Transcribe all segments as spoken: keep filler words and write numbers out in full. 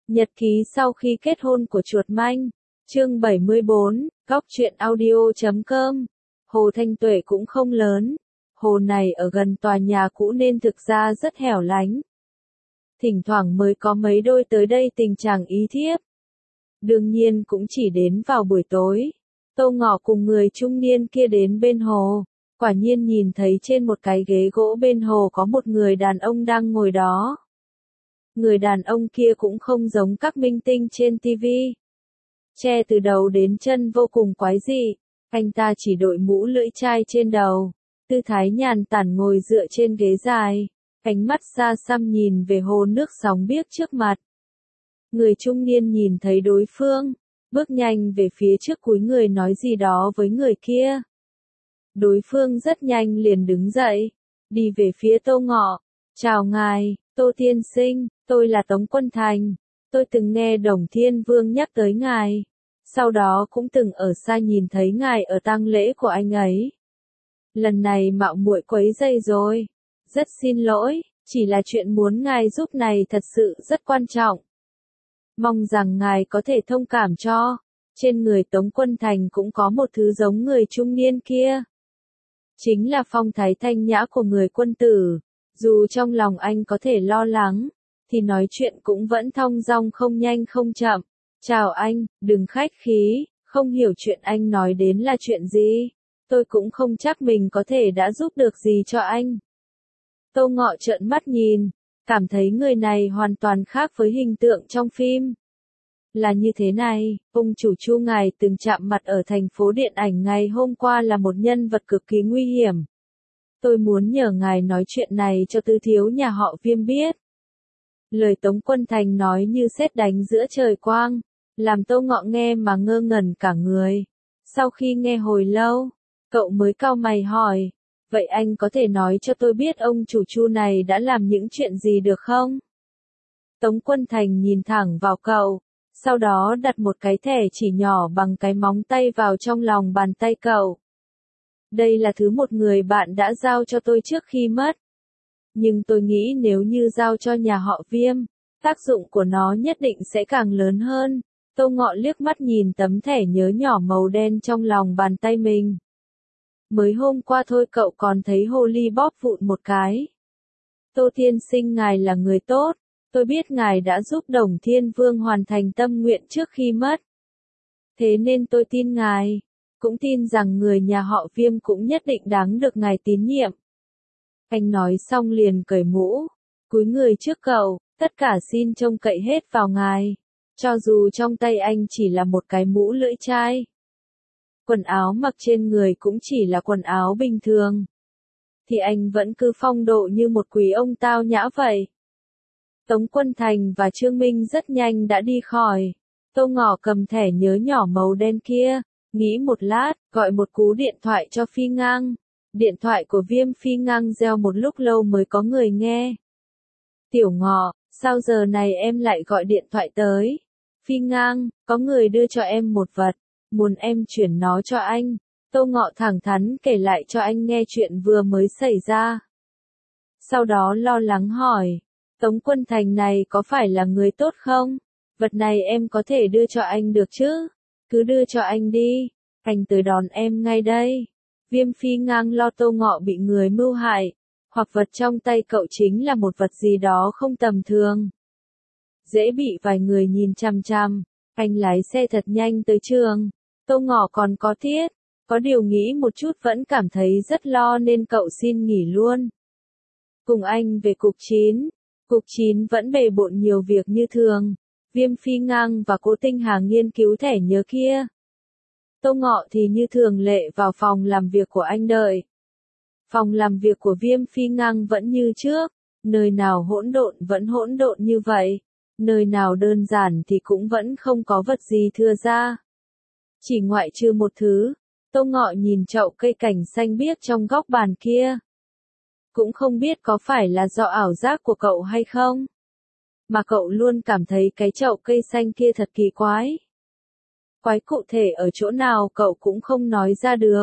Nhật ký sau khi kết hôn của chuột manh. Chương bảy mươi bốn, góc truyện audio chấm com. Hồ Thanh Tuệ cũng không lớn. Hồ này ở gần tòa nhà cũ nên thực ra rất hẻo lánh. Thỉnh thoảng mới có mấy đôi tới đây tình trạng ý thiếp. Đương nhiên cũng chỉ đến vào buổi tối. Tô Ngọ cùng người trung niên kia đến bên hồ. Quả nhiên nhìn thấy trên một cái ghế gỗ bên hồ có một người đàn ông đang ngồi đó. Người đàn ông kia cũng không giống các minh tinh trên ti vi. Che từ đầu đến chân vô cùng quái dị. Anh ta chỉ đội mũ lưỡi chai trên đầu. Tư thái nhàn tản ngồi dựa trên ghế dài. Ánh mắt xa xăm nhìn về hồ nước sóng biếc trước mặt. Người trung niên nhìn thấy đối phương. Bước nhanh về phía trước cúi người nói gì đó với người kia. Đối phương rất nhanh liền đứng dậy. Đi về phía Tô Ngọ. Chào ngài, Tô Tiên Sinh, tôi là Tống Quân Thành. Tôi từng nghe Đồng Thiên Vương nhắc tới ngài. Sau đó cũng từng ở xa nhìn thấy ngài ở tang lễ của anh ấy. Lần này mạo muội quấy rầy rồi. Rất xin lỗi, chỉ là chuyện muốn ngài giúp này thật sự rất quan trọng. Mong rằng ngài có thể thông cảm cho. Trên người Tống Quân Thành cũng có một thứ giống người trung niên kia. Chính là phong thái thanh nhã của người quân tử. Dù trong lòng anh có thể lo lắng, thì nói chuyện cũng vẫn thong dong không nhanh không chậm. Chào anh, đừng khách khí, không hiểu chuyện anh nói đến là chuyện gì. Tôi cũng không chắc mình có thể đã giúp được gì cho anh. Tô Ngọ trợn mắt nhìn, cảm thấy người này hoàn toàn khác với hình tượng trong phim. Là như thế này, ông chủ Chu ngài từng chạm mặt ở thành phố điện ảnh ngày hôm qua là một nhân vật cực kỳ nguy hiểm. Tôi muốn nhờ ngài nói chuyện này cho tứ thiếu nhà họ Viêm biết. Lời Tống Quân Thành nói như sét đánh giữa trời quang, làm Tô Ngọ nghe mà ngơ ngẩn cả người. Sau khi nghe hồi lâu, cậu mới cau mày hỏi, vậy anh có thể nói cho tôi biết ông chủ Chu này đã làm những chuyện gì được không? Tống Quân Thành nhìn thẳng vào cậu, sau đó đặt một cái thẻ chỉ nhỏ bằng cái móng tay vào trong lòng bàn tay cậu. Đây là thứ một người bạn đã giao cho tôi trước khi mất. Nhưng tôi nghĩ nếu như giao cho nhà họ Viêm, tác dụng của nó nhất định sẽ càng lớn hơn. Tô Ngọ liếc mắt nhìn tấm thẻ nhớ nhỏ màu đen trong lòng bàn tay mình. Mới hôm qua thôi cậu còn thấy hồ ly bóp vụn một cái. Tô Tiên Sinh ngài là người tốt. Tôi biết ngài đã giúp Đồng Thiên Vương hoàn thành tâm nguyện trước khi mất. Thế nên tôi tin ngài. Cũng tin rằng người nhà họ Viêm cũng nhất định đáng được ngài tín nhiệm. Anh nói xong liền cởi mũ, cúi người trước cậu, tất cả xin trông cậy hết vào ngài. Cho dù trong tay anh chỉ là một cái mũ lưỡi chai. Quần áo mặc trên người cũng chỉ là quần áo bình thường. Thì anh vẫn cứ phong độ như một quý ông tao nhã vậy. Tống Quân Thành và Trương Minh rất nhanh đã đi khỏi. Tô Ngọ cầm thẻ nhớ nhỏ màu đen kia. Nghĩ một lát, gọi một cú điện thoại cho Phi Ngang. Điện thoại của Viêm Phi Ngang reo một lúc lâu mới có người nghe. Tiểu Ngọ, sao giờ này em lại gọi điện thoại tới? Phi Ngang, có người đưa cho em một vật, muốn em chuyển nó cho anh. Tô Ngọ thẳng thắn kể lại cho anh nghe chuyện vừa mới xảy ra. Sau đó lo lắng hỏi, Tống Quân Thành này có phải là người tốt không? Vật này em có thể đưa cho anh được chứ? Cứ đưa cho anh đi, anh tới đón em ngay đây. Viêm Phi Ngang lo Tô Ngọ bị người mưu hại, hoặc vật trong tay cậu chính là một vật gì đó không tầm thường. Dễ bị vài người nhìn chằm chằm, anh lái xe thật nhanh tới trường. Tô Ngọ còn có tiết, có điều nghĩ một chút vẫn cảm thấy rất lo nên cậu xin nghỉ luôn. Cùng anh về cục chín, cục chín vẫn bề bộn nhiều việc như thường. Viêm Phi Ngang và Cố Tinh Hà nghiên cứu thẻ nhớ kia. Tô Ngọ thì như thường lệ vào phòng làm việc của anh đợi. Phòng làm việc của Viêm Phi Ngang vẫn như trước, nơi nào hỗn độn vẫn hỗn độn như vậy, nơi nào đơn giản thì cũng vẫn không có vật gì thừa ra. Chỉ ngoại trừ một thứ, Tô Ngọ nhìn chậu cây cảnh xanh biếc trong góc bàn kia. Cũng không biết có phải là do ảo giác của cậu hay không? Mà cậu luôn cảm thấy cái chậu cây xanh kia thật kỳ quái. Quái cụ thể ở chỗ nào cậu cũng không nói ra được.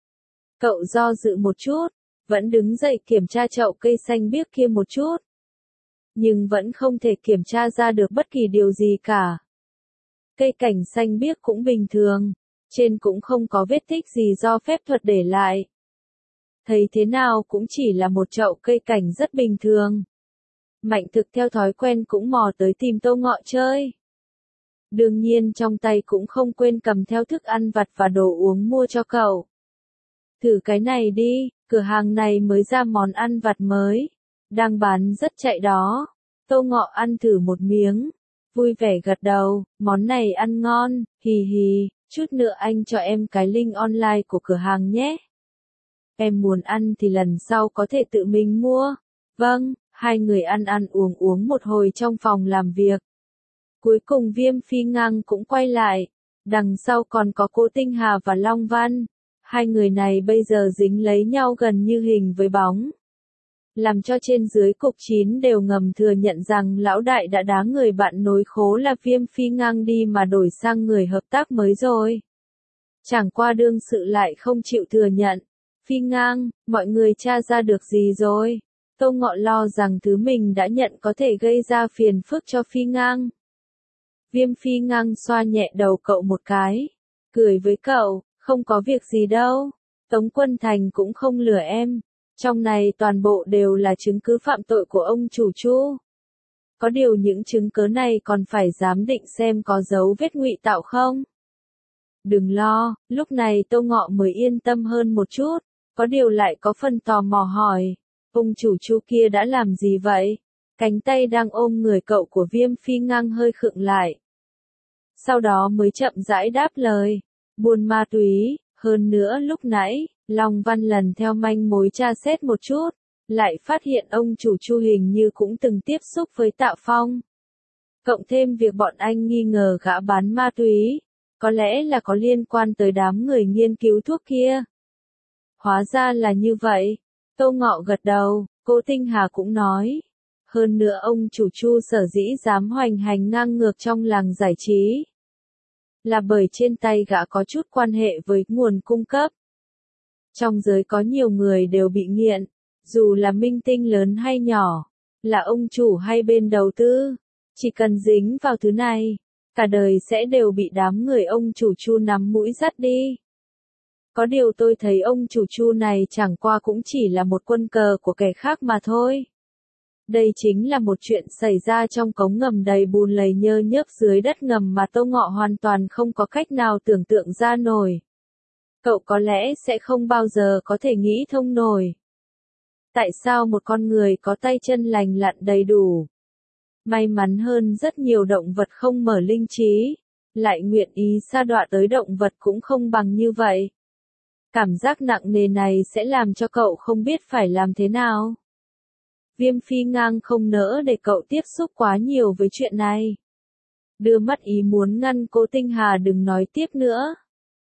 Cậu do dự một chút, vẫn đứng dậy kiểm tra chậu cây xanh biếc kia một chút. nhưng vẫn không thể kiểm tra ra được bất kỳ điều gì cả. Cây cảnh xanh biếc cũng bình thường, trên cũng không có vết tích gì do phép thuật để lại. Thấy thế nào cũng chỉ là một chậu cây cảnh rất bình thường. Mạnh Thực theo thói quen cũng mò tới tìm Tô Ngọ chơi. Đương nhiên trong tay cũng không quên cầm theo thức ăn vặt và đồ uống mua cho cậu. Thử cái này đi, cửa hàng này mới ra món ăn vặt mới, đang bán rất chạy đó. Tô Ngọ ăn thử một miếng, vui vẻ gật đầu, món này ăn ngon, hì hì, chút nữa anh cho em cái link online của cửa hàng nhé. Em muốn ăn thì lần sau có thể tự mình mua. Vâng, hai người ăn ăn uống uống một hồi trong phòng làm việc. Cuối cùng Viêm Phi Ngang cũng quay lại, đằng sau còn có Cố Tinh Hà và Long Văn. Hai người này bây giờ dính lấy nhau gần như hình với bóng. Làm cho trên dưới cục chín đều ngầm thừa nhận rằng lão đại đã đá người bạn nối khố là Viêm Phi Ngang đi mà đổi sang người hợp tác mới rồi. Chẳng qua đương sự lại không chịu thừa nhận. Phi Ngang, mọi người tra ra được gì rồi? Tô Ngọ lo rằng thứ mình đã nhận có thể gây ra phiền phức cho Phi Ngang. Viêm Phi Ngang xoa nhẹ đầu cậu một cái, cười với cậu, không có việc gì đâu, Tống Quân Thành cũng không lừa em, trong này toàn bộ đều là chứng cứ phạm tội của ông chủ Chu. Có điều những chứng cứ này còn phải giám định xem có dấu vết ngụy tạo không. Đừng lo, lúc này Tô Ngọ mới yên tâm hơn một chút, có điều lại có phần tò mò hỏi, ông chủ Chu kia đã làm gì vậy? Cánh tay đang ôm người cậu của Viêm Phi Ngang hơi khựng lại. Sau đó mới chậm rãi đáp lời, buôn ma túy, hơn nữa lúc nãy, Long Văn lần theo manh mối tra xét một chút, lại phát hiện ông chủ Chu hình như cũng từng tiếp xúc với Tạ Phong. Cộng thêm việc bọn anh nghi ngờ gã bán ma túy, có lẽ là có liên quan tới đám người nghiên cứu thuốc kia. Hóa ra là như vậy, Tô Ngọ gật đầu, Cố Tinh Hà cũng nói. Hơn nữa ông chủ Chu sở dĩ dám hoành hành ngang ngược trong làng giải trí, là bởi trên tay gã có chút quan hệ với nguồn cung cấp. Trong giới có nhiều người đều bị nghiện, dù là minh tinh lớn hay nhỏ, là ông chủ hay bên đầu tư, chỉ cần dính vào thứ này, cả đời sẽ đều bị đám người ông chủ Chu nắm mũi dắt đi. Có điều tôi thấy ông chủ Chu này chẳng qua cũng chỉ là một quân cờ của kẻ khác mà thôi. Đây chính là một chuyện xảy ra trong cống ngầm đầy bùn lầy nhơ nhớp dưới đất ngầm mà Tô Ngọ hoàn toàn không có cách nào tưởng tượng ra nổi. Cậu có lẽ sẽ không bao giờ có thể nghĩ thông nổi. Tại sao một con người có tay chân lành lặn đầy đủ, may mắn hơn rất nhiều động vật không mở linh trí, lại nguyện ý sa đọa tới động vật cũng không bằng như vậy. Cảm giác nặng nề này sẽ làm cho cậu không biết phải làm thế nào. Viêm Phi Ngang không nỡ để cậu tiếp xúc quá nhiều với chuyện này. Đưa mắt ý muốn ngăn Cố Tinh Hà đừng nói tiếp nữa.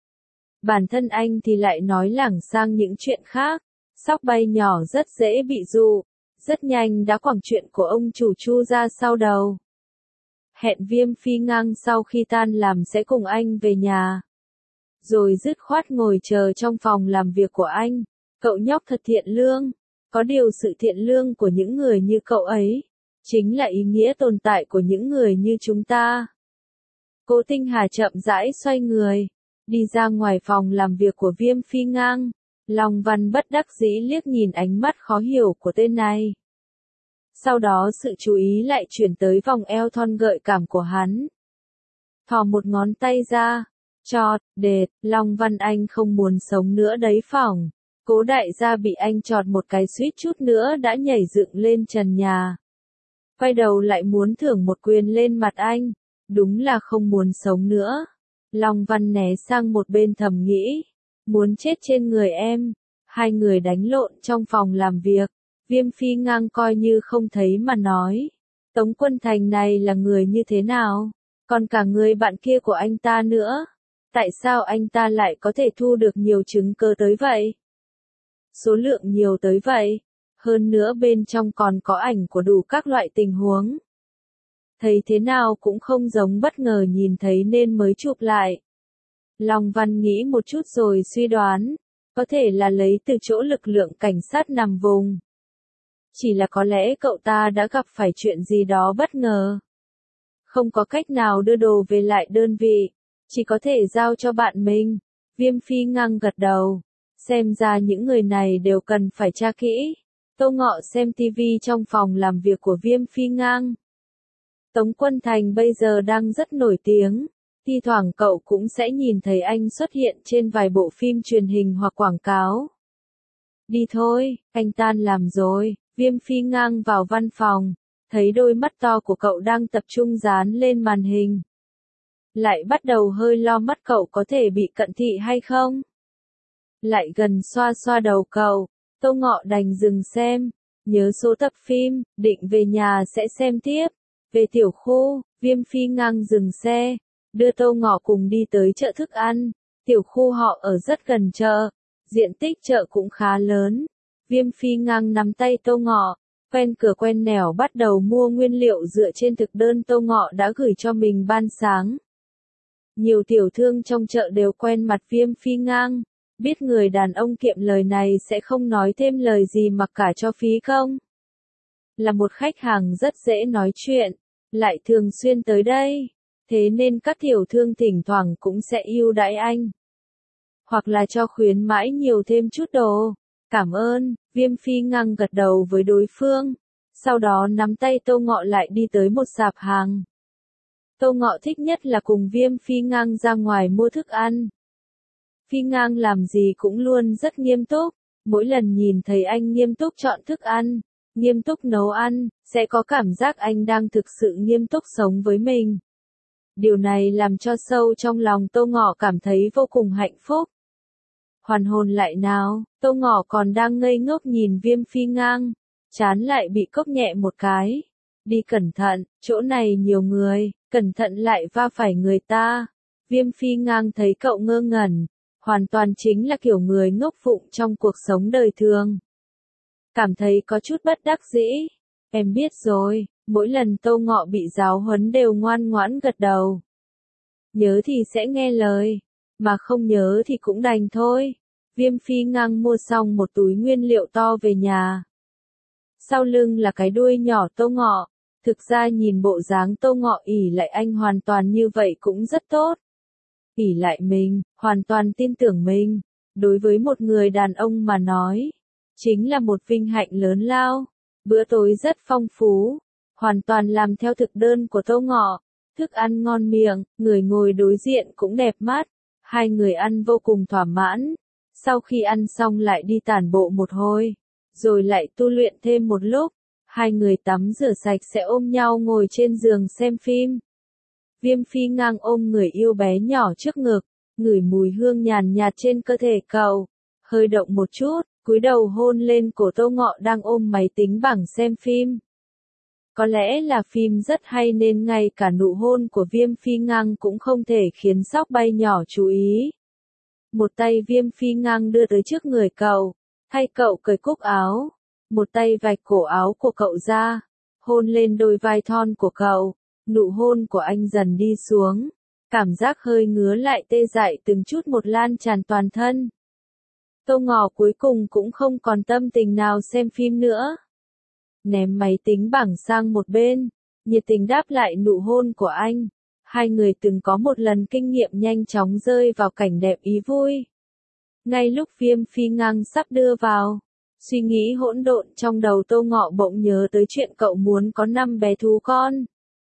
Bản thân anh thì lại nói lảng sang những chuyện khác. Sóc bay nhỏ rất dễ bị dụ, rất nhanh đã quẳng chuyện của ông chủ Chu ra sau đầu. Hẹn Viêm Phi Ngang sau khi tan làm sẽ cùng anh về nhà. Rồi dứt khoát ngồi chờ trong phòng làm việc của anh. Cậu nhóc thật thiện lương. Có điều sự thiện lương của những người như cậu ấy, chính là ý nghĩa tồn tại của những người như chúng ta. Cố Tinh Hà chậm rãi xoay người, đi ra ngoài phòng làm việc của Viêm Phi Ngang. Long Văn bất đắc dĩ liếc nhìn ánh mắt khó hiểu của tên này. Sau đó sự chú ý lại chuyển tới vòng eo thon gợi cảm của hắn. Thò một ngón tay ra, chọt, đệt, Long Văn anh không muốn sống nữa đấy phỏng. Cố đại gia bị anh chọt một cái suýt chút nữa đã nhảy dựng lên trần nhà. Quay đầu lại muốn thưởng một quyền lên mặt anh. Đúng là không muốn sống nữa. Long Văn né sang một bên thầm nghĩ. Muốn chết trên người em. Hai người đánh lộn trong phòng làm việc. Viêm Phi Ngang coi như không thấy mà nói. Tống Quân Thành này là người như thế nào? Còn cả người bạn kia của anh ta nữa. Tại sao anh ta lại có thể thu được nhiều chứng cứ tới vậy? Số lượng nhiều tới vậy. Hơn nữa bên trong còn có ảnh của đủ các loại tình huống. Thấy thế nào cũng không giống bất ngờ nhìn thấy nên mới chụp lại. Long Văn nghĩ một chút rồi suy đoán. Có thể là lấy từ chỗ lực lượng cảnh sát nằm vùng. Chỉ là có lẽ cậu ta đã gặp phải chuyện gì đó bất ngờ. Không có cách nào đưa đồ về lại đơn vị, chỉ có thể giao cho bạn mình. Viêm Phi Ngang gật đầu. Xem ra những người này đều cần phải tra kỹ. Tô Ngọ xem tivi trong phòng làm việc của Viêm Phi Ngang. Tống Quân Thành bây giờ đang rất nổi tiếng. Thi thoảng cậu cũng sẽ nhìn thấy anh xuất hiện trên vài bộ phim truyền hình hoặc quảng cáo. Đi thôi, anh tan làm rồi. Viêm Phi Ngang vào văn phòng, thấy đôi mắt to của cậu đang tập trung dán lên màn hình. Lại bắt đầu hơi lo mắt cậu có thể bị cận thị hay không. Lại gần xoa xoa đầu cậu, Tô Ngọ đành dừng xem, nhớ số tập phim, định về nhà sẽ xem tiếp. Về tiểu khu, Viêm Phi Ngang dừng xe, đưa Tô Ngọ cùng đi tới chợ thức ăn. Tiểu khu họ ở rất gần chợ, diện tích chợ cũng khá lớn. Viêm Phi Ngang nắm tay Tô Ngọ, quen cửa quen nẻo bắt đầu mua nguyên liệu dựa trên thực đơn Tô Ngọ đã gửi cho mình ban sáng. Nhiều tiểu thương trong chợ đều quen mặt Viêm Phi Ngang, biết người đàn ông kiệm lời này sẽ không nói thêm lời gì mặc cả cho phí công. Là một khách hàng rất dễ nói chuyện, lại thường xuyên tới đây, thế nên các tiểu thương thỉnh thoảng cũng sẽ ưu đãi anh. Hoặc là cho khuyến mãi nhiều thêm chút đồ. Cảm ơn, Viêm Phi Ngang gật đầu với đối phương, sau đó nắm tay Tô Ngọ lại đi tới một sạp hàng. Tô Ngọ thích nhất là cùng Viêm Phi Ngang ra ngoài mua thức ăn. Phi Ngang làm gì cũng luôn rất nghiêm túc, mỗi lần nhìn thấy anh nghiêm túc chọn thức ăn, nghiêm túc nấu ăn, sẽ có cảm giác anh đang thực sự nghiêm túc sống với mình. Điều này làm cho sâu trong lòng Tô Ngọ cảm thấy vô cùng hạnh phúc. Hoàn hồn lại nào, Tô Ngọ còn đang ngây ngốc nhìn Viêm Phi Ngang, chán lại bị cốc nhẹ một cái. Đi cẩn thận, chỗ này nhiều người, cẩn thận lại va phải người ta. Viêm Phi Ngang thấy cậu ngơ ngẩn, hoàn toàn chính là kiểu người ngốc phụng trong cuộc sống đời thường. Cảm thấy có chút bất đắc dĩ. Em biết rồi, mỗi lần Tô Ngọ bị giáo huấn đều ngoan ngoãn gật đầu. Nhớ thì sẽ nghe lời, mà không nhớ thì cũng đành thôi. Viêm Phi Ngang mua xong một túi nguyên liệu to về nhà. Sau lưng là cái đuôi nhỏ Tô Ngọ. Thực ra nhìn bộ dáng Tô Ngọ ỷ lại anh hoàn toàn như vậy cũng rất tốt. Ỷ lại mình, hoàn toàn tin tưởng mình. Đối với một người đàn ông mà nói, chính là một vinh hạnh lớn lao. Bữa tối rất phong phú, hoàn toàn làm theo thực đơn của Tô Ngọ. Thức ăn ngon miệng, người ngồi đối diện cũng đẹp mắt. Hai người ăn vô cùng thỏa mãn. Sau khi ăn xong lại đi tản bộ một hồi, rồi lại tu luyện thêm một lúc. Hai người tắm rửa sạch sẽ ôm nhau ngồi trên giường xem phim. Viêm Phi Ngang ôm người yêu bé nhỏ trước ngực, ngửi mùi hương nhàn nhạt trên cơ thể cậu. Hơi động một chút, cúi đầu hôn lên cổ Tô Ngọ đang ôm máy tính bảng xem phim. Có lẽ là phim rất hay nên ngay cả nụ hôn của Viêm Phi Ngang cũng không thể khiến sóc bay nhỏ chú ý. Một tay Viêm Phi Ngang đưa tới trước người cậu, thay cậu cởi cúc áo. Một tay vạch cổ áo của cậu ra, hôn lên đôi vai thon của cậu. Nụ hôn của anh dần đi xuống, cảm giác hơi ngứa lại tê dại từng chút một lan tràn toàn thân. Tô Ngọ cuối cùng cũng không còn tâm tình nào xem phim nữa. Ném máy tính bảng sang một bên, nhiệt tình đáp lại nụ hôn của anh. Hai người từng có một lần kinh nghiệm nhanh chóng rơi vào cảnh đẹp ý vui. Ngay lúc Viêm Phi Ngang sắp đưa vào, suy nghĩ hỗn độn trong đầu Tô Ngọ bỗng nhớ tới chuyện cậu muốn có năm bé thú con.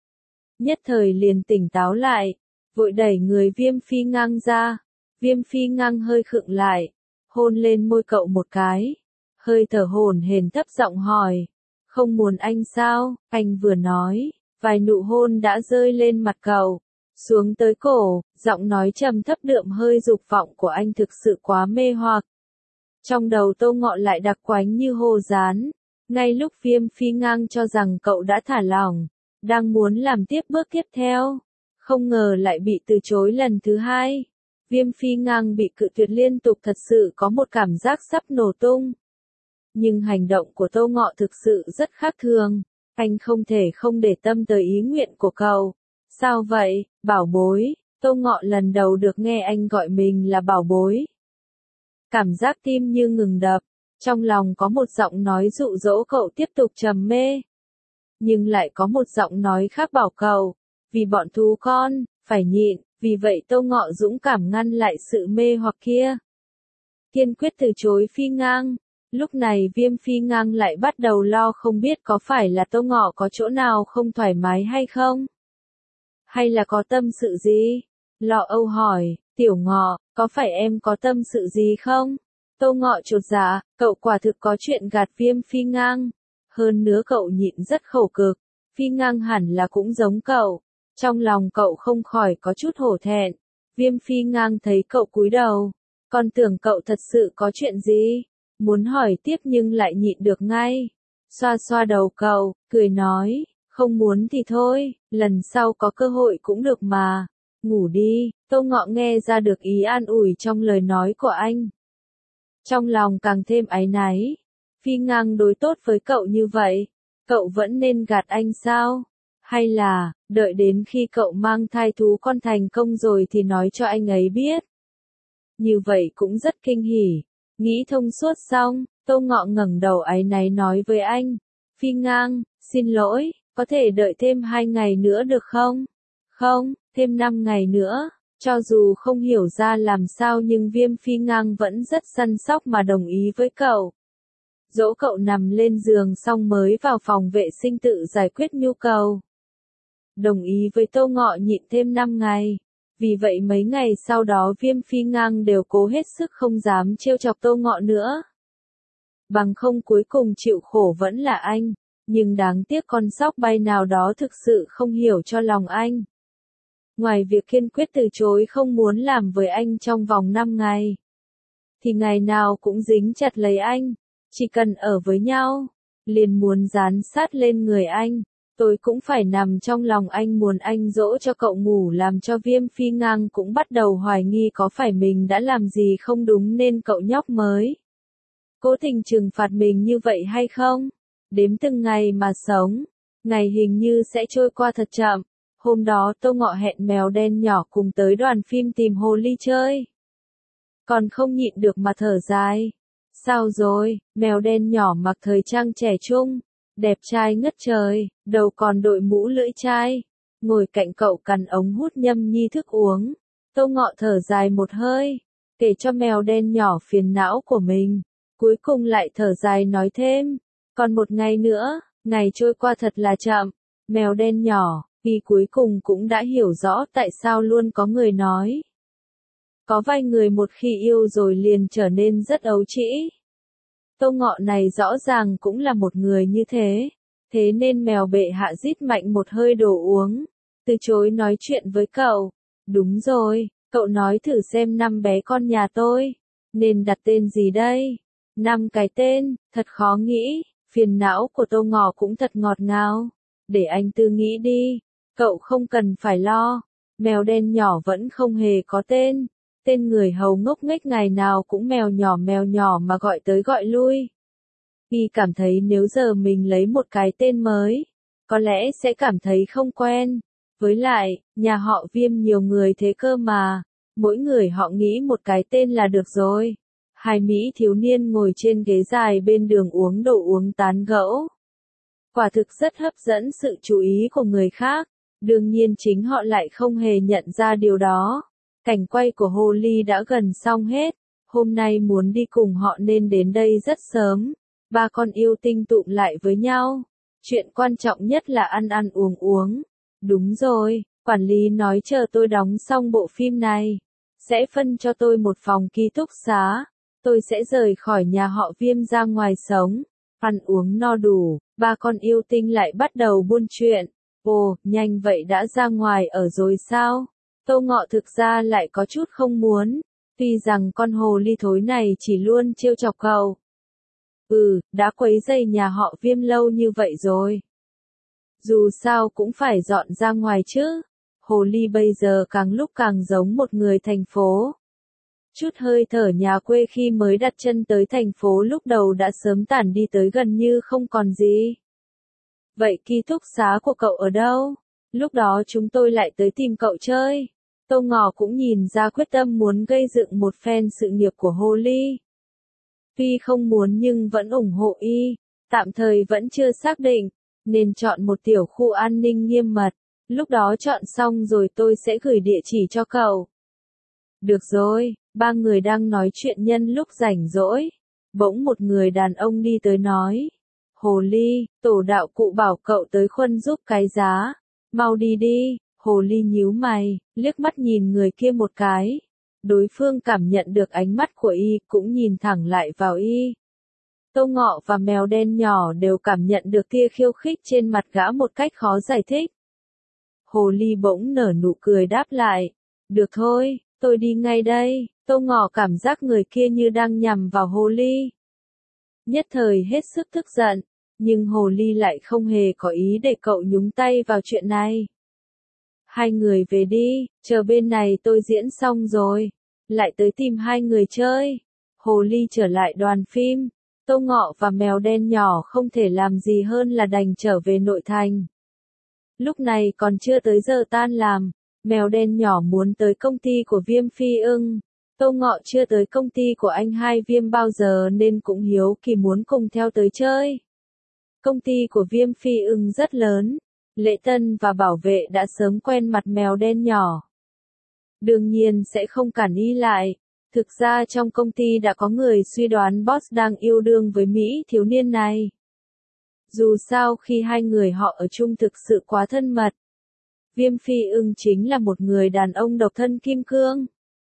Nhất thời liền tỉnh táo lại, vội đẩy người Viêm Phi Ngang ra. Viêm Phi Ngang hơi khựng lại, hôn lên môi cậu một cái, hơi thở hổn hển thấp giọng hỏi, không muốn anh sao? Anh vừa nói, vài nụ hôn đã rơi lên mặt cậu, xuống tới cổ, giọng nói trầm thấp đượm hơi dục vọng của anh thực sự quá mê hoặc. Trong đầu Tô Ngọ lại đặc quánh như hồ dán, ngay lúc Viêm Phi Ngang cho rằng cậu đã thả lỏng, đang muốn làm tiếp bước tiếp theo, không ngờ lại bị từ chối lần thứ hai. Viêm Phi Ngang bị cự tuyệt liên tục thật sự có một cảm giác sắp nổ tung. Nhưng hành động của Tô Ngọ thực sự rất khác thường, anh không thể không để tâm tới ý nguyện của cậu. Sao vậy, bảo bối? Tô Ngọ lần đầu được nghe anh gọi mình là bảo bối. Cảm giác tim như ngừng đập, Trong lòng có một giọng nói dụ dỗ cậu tiếp tục trầm mê. Nhưng lại có một giọng nói khác bảo cậu, vì bọn thú con, phải nhịn, vì vậy Tô Ngọ dũng cảm ngăn lại sự mê hoặc kia. Kiên quyết từ chối Phi Ngang. Lúc này Viêm Phi Ngang lại bắt đầu lo không biết có phải là Tô Ngọ có chỗ nào không thoải mái hay không? Hay là có tâm sự gì? Lọ Âu hỏi, Tiểu Ngọ, có phải em có tâm sự gì không? Tô Ngọ chột dạ, cậu quả thực có chuyện gạt Viêm Phi Ngang. Hơn nữa cậu nhịn rất khổ cực, Phi Ngang hẳn là cũng giống cậu. Trong lòng cậu không khỏi có chút hổ thẹn. Viêm Phi Ngang thấy cậu cúi đầu, còn tưởng cậu thật sự có chuyện gì, muốn hỏi tiếp nhưng lại nhịn được ngay. Xoa xoa đầu cậu, cười nói, không muốn thì thôi, lần sau có cơ hội cũng được mà. Ngủ đi. Tô Ngọ nghe ra được ý an ủi trong lời nói của anh. Trong lòng càng thêm áy náy. Phi Ngang đối tốt với cậu như vậy, cậu vẫn nên gạt anh sao? Hay là, đợi đến khi cậu mang thai thú con thành công rồi thì nói cho anh ấy biết? Như vậy cũng rất kinh hỉ. Nghĩ thông suốt xong, Tô Ngọ ngẩng đầu áy náy nói với anh. Phi Ngang, xin lỗi, có thể đợi thêm hai ngày nữa được không? Không, thêm năm ngày nữa. Cho dù không hiểu ra làm sao nhưng Viêm Phi Ngang vẫn rất săn sóc mà đồng ý với cậu. Dỗ cậu nằm lên giường xong mới vào phòng vệ sinh tự giải quyết nhu cầu. Đồng ý với Tô Ngọ nhịn thêm năm ngày. Vì vậy mấy ngày sau đó Viêm Phi Ngang đều cố hết sức không dám trêu chọc Tô Ngọ nữa. Bằng không cuối cùng chịu khổ vẫn là anh. Nhưng đáng tiếc con sóc bay nào đó thực sự không hiểu cho lòng anh. Ngoài việc kiên quyết từ chối không muốn làm với anh trong vòng năm ngày, thì ngày nào cũng dính chặt lấy anh. Chỉ cần ở với nhau, liền muốn dán sát lên người anh. Tôi cũng phải nằm trong lòng anh muốn anh dỗ cho cậu ngủ làm cho Viêm Phi Ngang cũng bắt đầu hoài nghi có phải mình đã làm gì không đúng nên cậu nhóc mới cố tình trừng phạt mình như vậy hay không? Đếm từng ngày mà sống, ngày hình như sẽ trôi qua thật chậm. Hôm đó Tô Ngọ hẹn mèo đen nhỏ cùng tới đoàn phim tìm hồ ly chơi. Còn không nhịn được mà thở dài. Sao rồi, mèo đen nhỏ mặc thời trang trẻ trung, đẹp trai ngất trời, đầu còn đội mũ lưỡi chai, ngồi cạnh cậu cắn ống hút nhâm nhi thức uống. Tô Ngọ thở dài một hơi, kể cho mèo đen nhỏ phiền não của mình. Cuối cùng lại thở dài nói thêm, còn một ngày nữa, ngày trôi qua thật là chậm. Mèo đen nhỏ, vì cuối cùng cũng đã hiểu rõ tại sao luôn có người nói. Có vài người một khi yêu rồi liền trở nên rất ấu trĩ. Tô Ngọ này rõ ràng cũng là một người như thế. Thế nên mèo bệ hạ rít mạnh một hơi đồ uống. Từ chối nói chuyện với cậu. Đúng rồi, cậu nói thử xem năm bé con nhà tôi. Nên đặt tên gì đây? Năm cái tên, thật khó nghĩ. Phiền não của Tô Ngọ cũng thật ngọt ngào. Để anh tư nghĩ đi. Cậu không cần phải lo. Mèo đen nhỏ vẫn không hề có tên. Tên người hầu ngốc nghếch ngày nào cũng mèo nhỏ mèo nhỏ mà gọi tới gọi lui. Y cảm thấy nếu giờ mình lấy một cái tên mới, có lẽ sẽ cảm thấy không quen. Với lại, nhà họ Viêm nhiều người thế cơ mà. Mỗi người họ nghĩ một cái tên là được rồi. Hai Mỹ thiếu niên ngồi trên ghế dài bên đường uống đồ uống tán gẫu. Quả thực rất hấp dẫn sự chú ý của người khác. Đương nhiên chính họ lại không hề nhận ra điều đó. Cảnh quay của hồ ly đã gần xong hết. Hôm nay muốn đi cùng họ nên đến đây rất sớm. Ba con yêu tinh tụm lại với nhau. Chuyện quan trọng nhất là ăn ăn uống uống. Đúng rồi, quản lý nói chờ tôi đóng xong bộ phim này, sẽ phân cho tôi một phòng ký túc xá. Tôi sẽ rời khỏi nhà họ Viêm ra ngoài sống. Ăn uống no đủ, ba con yêu tinh lại bắt đầu buôn chuyện. Ồ, nhanh vậy đã ra ngoài ở rồi sao? Tô Ngọ thực ra lại có chút không muốn. Tuy rằng con hồ ly thối này chỉ luôn trêu chọc cậu. Ừ, đã quấy rầy nhà họ Viêm lâu như vậy rồi. Dù sao cũng phải dọn ra ngoài chứ. Hồ ly bây giờ càng lúc càng giống một người thành phố. Chút hơi thở nhà quê khi mới đặt chân tới thành phố lúc đầu đã sớm tản đi tới gần như không còn gì. Vậy ký túc xá của cậu ở đâu? Lúc đó chúng tôi lại tới tìm cậu chơi. Tô Ngọ cũng nhìn ra quyết tâm muốn gây dựng một phen sự nghiệp của hồ ly. Tuy không muốn nhưng vẫn ủng hộ y, tạm thời vẫn chưa xác định, nên chọn một tiểu khu an ninh nghiêm mật, lúc đó chọn xong rồi tôi sẽ gửi địa chỉ cho cậu. Được rồi, ba người đang nói chuyện nhân lúc rảnh rỗi, bỗng một người đàn ông đi tới nói. Hồ Ly, tổ đạo cụ bảo cậu tới khuân giúp cái giá, mau đi đi. Hồ Ly nhíu mày, liếc mắt nhìn người kia một cái. Đối phương cảm nhận được ánh mắt của y, cũng nhìn thẳng lại vào y. Tô Ngọ và mèo đen nhỏ đều cảm nhận được tia khiêu khích trên mặt gã một cách khó giải thích. Hồ Ly bỗng nở nụ cười đáp lại. Được thôi, tôi đi ngay đây. Tô Ngọ cảm giác người kia như đang nhằm vào Hồ Ly. Nhất thời hết sức tức giận, nhưng Hồ Ly lại không hề có ý để cậu nhúng tay vào chuyện này. Hai người về đi, chờ bên này tôi diễn xong rồi, lại tới tìm hai người chơi. Hồ Ly trở lại đoàn phim, Tô Ngọ và mèo đen nhỏ không thể làm gì hơn là đành trở về nội thành. Lúc này còn chưa tới giờ tan làm, mèo đen nhỏ muốn tới công ty của Viêm Phi Ưng. Tô Ngọ chưa tới công ty của anh hai Viêm bao giờ nên cũng hiếu kỳ muốn cùng theo tới chơi. Công ty của Viêm Phi Ưng rất lớn, Lễ Tân và bảo vệ đã sớm quen mặt mèo đen nhỏ. Đương nhiên sẽ không cản y lại. Thực ra trong công ty đã có người suy đoán boss đang yêu đương với Mỹ thiếu niên này. Dù sao khi hai người họ ở chung thực sự quá thân mật. Viêm Phi Ưng chính là một người đàn ông độc thân kim cương.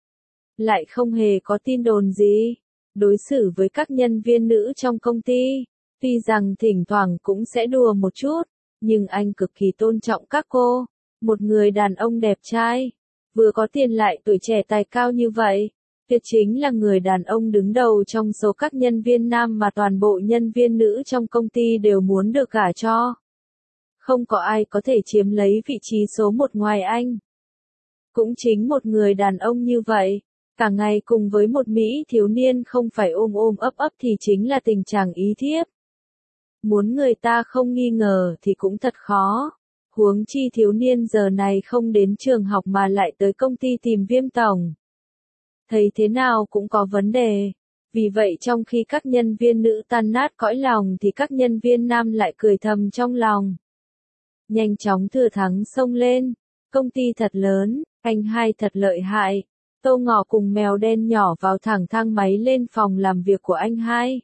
Lại không hề có tin đồn gì. Đối xử với các nhân viên nữ trong công ty, tuy rằng thỉnh thoảng cũng sẽ đùa một chút, nhưng anh cực kỳ tôn trọng các cô. Một người đàn ông đẹp trai, vừa có tiền lại tuổi trẻ tài cao như vậy, tuyệt chính là người đàn ông đứng đầu trong số các nhân viên nam mà toàn bộ nhân viên nữ trong công ty đều muốn được gả cho. Không có ai có thể chiếm lấy vị trí số một ngoài anh. Cũng chính một người đàn ông như vậy, cả ngày cùng với một Mỹ thiếu niên không phải ôm ôm ấp ấp thì chính là tình trạng ý thiếp. Muốn người ta không nghi ngờ thì cũng thật khó. Huống chi thiếu niên giờ này không đến trường học mà lại tới công ty tìm Viêm tổng. Thấy thế nào cũng có vấn đề. Vì vậy trong khi các nhân viên nữ tan nát cõi lòng thì các nhân viên nam lại cười thầm trong lòng. Nhanh chóng thừa thắng xông lên. Công ty thật lớn, anh hai thật lợi hại. Tô Ngọ cùng mèo đen nhỏ vào thẳng thang máy lên phòng làm việc của anh hai.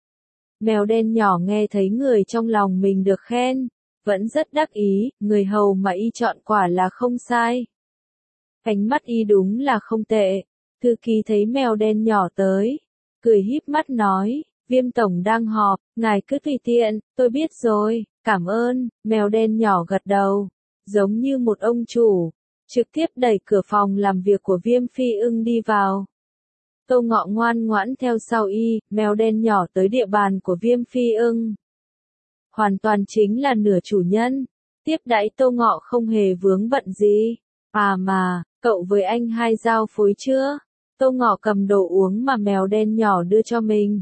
Mèo đen nhỏ nghe thấy người trong lòng mình được khen, vẫn rất đắc ý, người hầu mà y chọn quả là không sai. Ánh mắt y đúng là không tệ. Thư ký thấy mèo đen nhỏ tới, cười híp mắt nói, Viêm tổng đang họp, ngài cứ tùy tiện, tôi biết rồi, cảm ơn. Mèo đen nhỏ gật đầu, giống như một ông chủ, trực tiếp đẩy cửa phòng làm việc của Viêm Phi Ưng đi vào. Tô Ngọ ngoan ngoãn theo sau y, mèo đen nhỏ tới địa bàn của Viêm Phi Ưng. Hoàn toàn chính là nửa chủ nhân, tiếp đãi Tô Ngọ không hề vướng bận gì. À mà, cậu với anh hai giao phối chưa? Tô Ngọ cầm đồ uống mà mèo đen nhỏ đưa cho mình.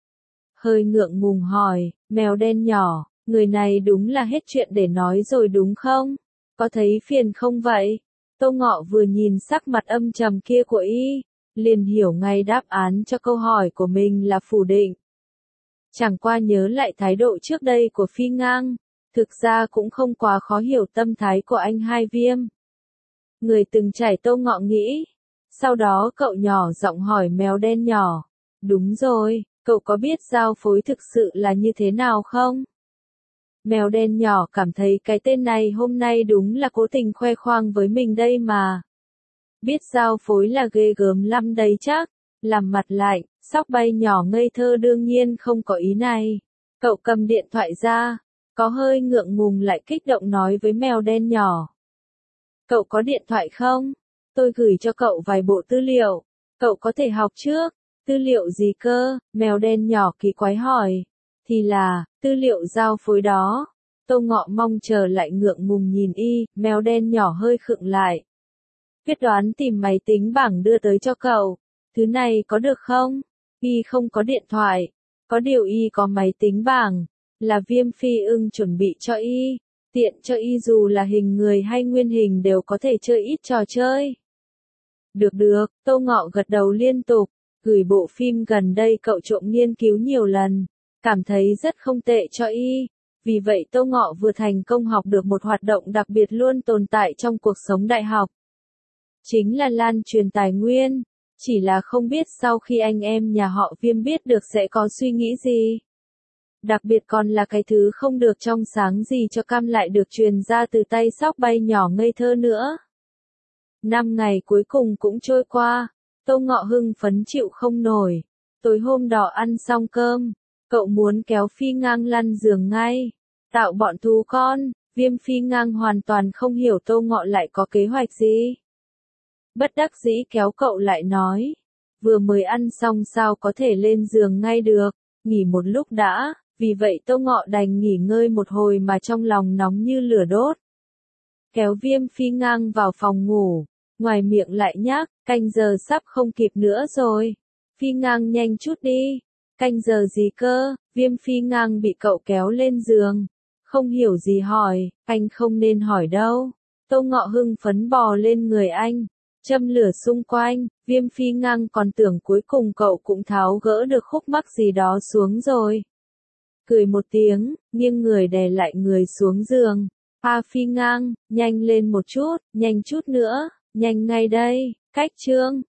Hơi ngượng ngùng hỏi, mèo đen nhỏ, người này đúng là hết chuyện để nói rồi đúng không? Có thấy phiền không vậy? Tô Ngọ vừa nhìn sắc mặt âm trầm kia của y, liền hiểu ngay đáp án cho câu hỏi của mình là phủ định. Chẳng qua nhớ lại thái độ trước đây của Phi Ngang, thực ra cũng không quá khó hiểu tâm thái của anh hai Viêm. Người từng trải Tô Ngọ nghĩ. Sau đó cậu nhỏ giọng hỏi mèo đen nhỏ. Đúng rồi, cậu có biết giao phối thực sự là như thế nào không? Mèo đen nhỏ cảm thấy cái tên này hôm nay đúng là cố tình khoe khoang với mình đây mà. Biết giao phối là ghê gớm lắm đấy chắc. Làm mặt lại, sóc bay nhỏ ngây thơ đương nhiên không có ý này. Cậu cầm điện thoại ra, có hơi ngượng ngùng lại kích động nói với mèo đen nhỏ. Cậu có điện thoại không? Tôi gửi cho cậu vài bộ tư liệu. Cậu có thể học trước. Tư liệu gì cơ? Mèo đen nhỏ kỳ quái hỏi. Thì là, tư liệu giao phối đó. Tô Ngọ mong chờ lại ngượng ngùng nhìn y, mèo đen nhỏ hơi khựng lại. Quyết đoán tìm máy tính bảng đưa tới cho cậu. Thứ này có được không? Y không có điện thoại. Có điều y có máy tính bảng. Là Viêm Phi Ưng chuẩn bị cho y. Tiện cho y dù là hình người hay nguyên hình đều có thể chơi ít trò chơi. Được được, Tô Ngọ gật đầu liên tục. Gửi bộ phim gần đây cậu trộm nghiên cứu nhiều lần, cảm thấy rất không tệ cho y. Vì vậy Tô Ngọ vừa thành công học được một hoạt động đặc biệt luôn tồn tại trong cuộc sống đại học. Chính là lan truyền tài nguyên. Chỉ là không biết sau khi anh em nhà họ Viêm biết được sẽ có suy nghĩ gì. Đặc biệt còn là cái thứ không được trong sáng gì cho cam lại được truyền ra từ tay sóc bay nhỏ ngây thơ nữa. Năm ngày cuối cùng cũng trôi qua, Tô Ngọ hưng phấn chịu không nổi. Tối hôm đó ăn xong cơm, cậu muốn kéo Phi Ngang lăn giường ngay, tạo bọn thú con. Viêm Phi Ngang hoàn toàn không hiểu Tô Ngọ lại có kế hoạch gì. Bất đắc dĩ kéo cậu lại nói, vừa mới ăn xong sao có thể lên giường ngay được, nghỉ một lúc đã. Vì vậy Tô Ngọ đành nghỉ ngơi một hồi mà trong lòng nóng như lửa đốt. Kéo Viêm Phi Ngang vào phòng ngủ, ngoài miệng lại nhắc, canh giờ sắp không kịp nữa rồi. Phi Ngang nhanh chút đi. Canh giờ gì cơ? Viêm Phi Ngang bị cậu kéo lên giường, không hiểu gì hỏi, anh không nên hỏi đâu. Tô Ngọ hưng phấn bò lên người anh, châm lửa xung quanh. Viêm Phi Ngang còn tưởng cuối cùng cậu cũng tháo gỡ được khúc mắc gì đó xuống rồi. Cười một tiếng, nghiêng người đè lại người xuống giường. A Phi Ngang, nhanh lên một chút, nhanh chút nữa, nhanh ngay đây. Cách chương